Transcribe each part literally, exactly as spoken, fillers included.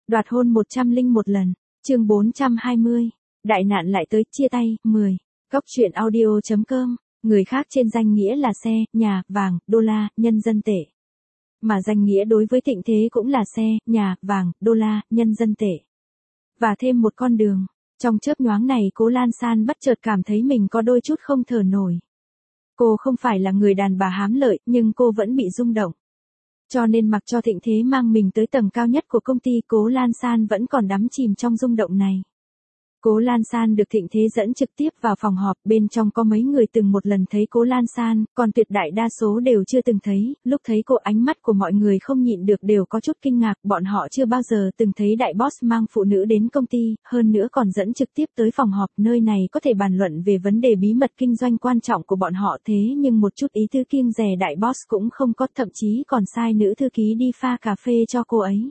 Đoạt hôn một trăm lẻ một lần, chương bốn trăm hai mươi. Đại nạn lại tới, chia tay, mười. Góc truyện audio chấm com, người khác trên danh nghĩa là xe, nhà, vàng, đô la, nhân dân tệ. Mà danh nghĩa đối với Thịnh Thế cũng là xe, nhà, vàng, đô la, nhân dân tệ. Và thêm một con đường. Trong chớp nhoáng này Cố Lan San bất chợt cảm thấy mình có đôi chút không thở nổi. Cô không phải là người đàn bà hám lợi, nhưng cô vẫn bị rung động. Cho nên mặc cho Thịnh Thế mang mình tới tầng cao nhất của công ty, Cố Lan San vẫn còn đắm chìm trong rung động này. Cố Lan San được Thịnh Thế dẫn trực tiếp vào phòng họp, bên trong có mấy người từng một lần thấy Cố Lan San, còn tuyệt đại đa số đều chưa từng thấy. Lúc thấy cô, ánh mắt của mọi người không nhịn được đều có chút kinh ngạc, bọn họ chưa bao giờ từng thấy đại boss mang phụ nữ đến công ty, hơn nữa còn dẫn trực tiếp tới phòng họp, nơi này có thể bàn luận về vấn đề bí mật kinh doanh quan trọng của bọn họ, thế nhưng một chút ý tứ kiêng dè đại boss cũng không có, thậm chí còn sai nữ thư ký đi pha cà phê cho cô ấy.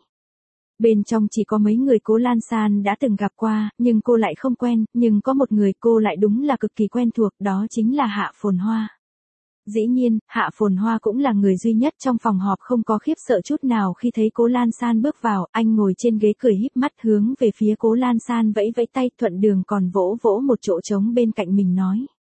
Bên trong chỉ có mấy người Cố Lan San đã từng gặp qua, nhưng cô lại không quen, nhưng có một người cô lại đúng là cực kỳ quen thuộc, đó chính là Hạ Phồn Hoa. Dĩ nhiên, Hạ Phồn Hoa cũng là người duy nhất trong phòng họp không có khiếp sợ chút nào khi thấy Cố Lan San bước vào, anh ngồi trên ghế cười híp mắt hướng về phía Cố Lan San vẫy vẫy tay, thuận đường còn vỗ vỗ một chỗ trống bên cạnh mình nói.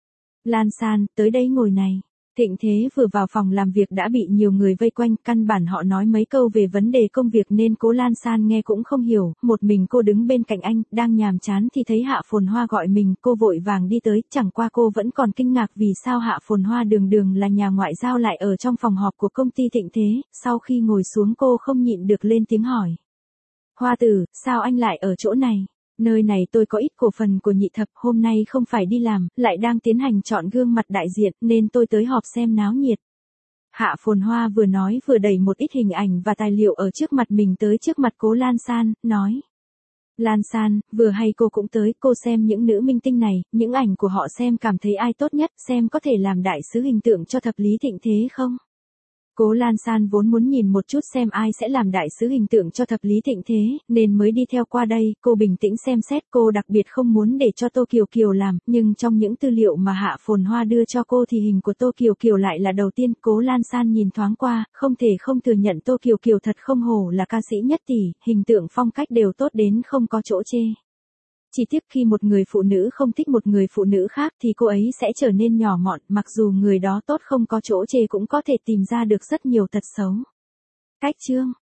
Lan San, tới đây ngồi này. Thịnh Thế vừa vào phòng làm việc đã bị nhiều người vây quanh, căn bản họ nói mấy câu về vấn đề công việc nên Cố Lan San nghe cũng không hiểu, một mình cô đứng bên cạnh anh, đang nhàm chán thì thấy Hạ Phồn Hoa gọi mình, cô vội vàng đi tới, chẳng qua cô vẫn còn kinh ngạc vì sao Hạ Phồn Hoa đường đường là nhà ngoại giao lại ở trong phòng họp của công ty Thịnh Thế, sau khi ngồi xuống cô không nhịn được lên tiếng hỏi. Hoa tử, sao anh lại ở chỗ này? Nơi này tôi có ít cổ phần của Nhị Thập, hôm nay không phải đi làm, lại đang tiến hành chọn gương mặt đại diện, nên tôi tới họp xem náo nhiệt. Hạ Phồn Hoa vừa nói vừa đẩy một ít hình ảnh và tài liệu ở trước mặt mình tới trước mặt Cố Lan San, nói. Lan San, vừa hay cô cũng tới, cô xem những nữ minh tinh này, những ảnh của họ xem cảm thấy ai tốt nhất, xem có thể làm đại sứ hình tượng cho thập lý Thịnh Thế không? Cố Lan San vốn muốn nhìn một chút xem ai sẽ làm đại sứ hình tượng cho thập lý Thịnh Thế, nên mới đi theo qua đây, cô bình tĩnh xem xét, cô đặc biệt không muốn để cho Tô Kiều Kiều làm, nhưng trong những tư liệu mà Hạ Phồn Hoa đưa cho cô thì hình của Tô Kiều Kiều lại là đầu tiên. Cố Lan San nhìn thoáng qua, không thể không thừa nhận Tô Kiều Kiều thật không hổ là ca sĩ nhất tỷ, hình tượng phong cách đều tốt đến không có chỗ chê. Chỉ tiếc khi một người phụ nữ không thích một người phụ nữ khác thì cô ấy sẽ trở nên nhỏ mọn, mặc dù người đó tốt không có chỗ chê cũng có thể tìm ra được rất nhiều tật xấu. Cách chương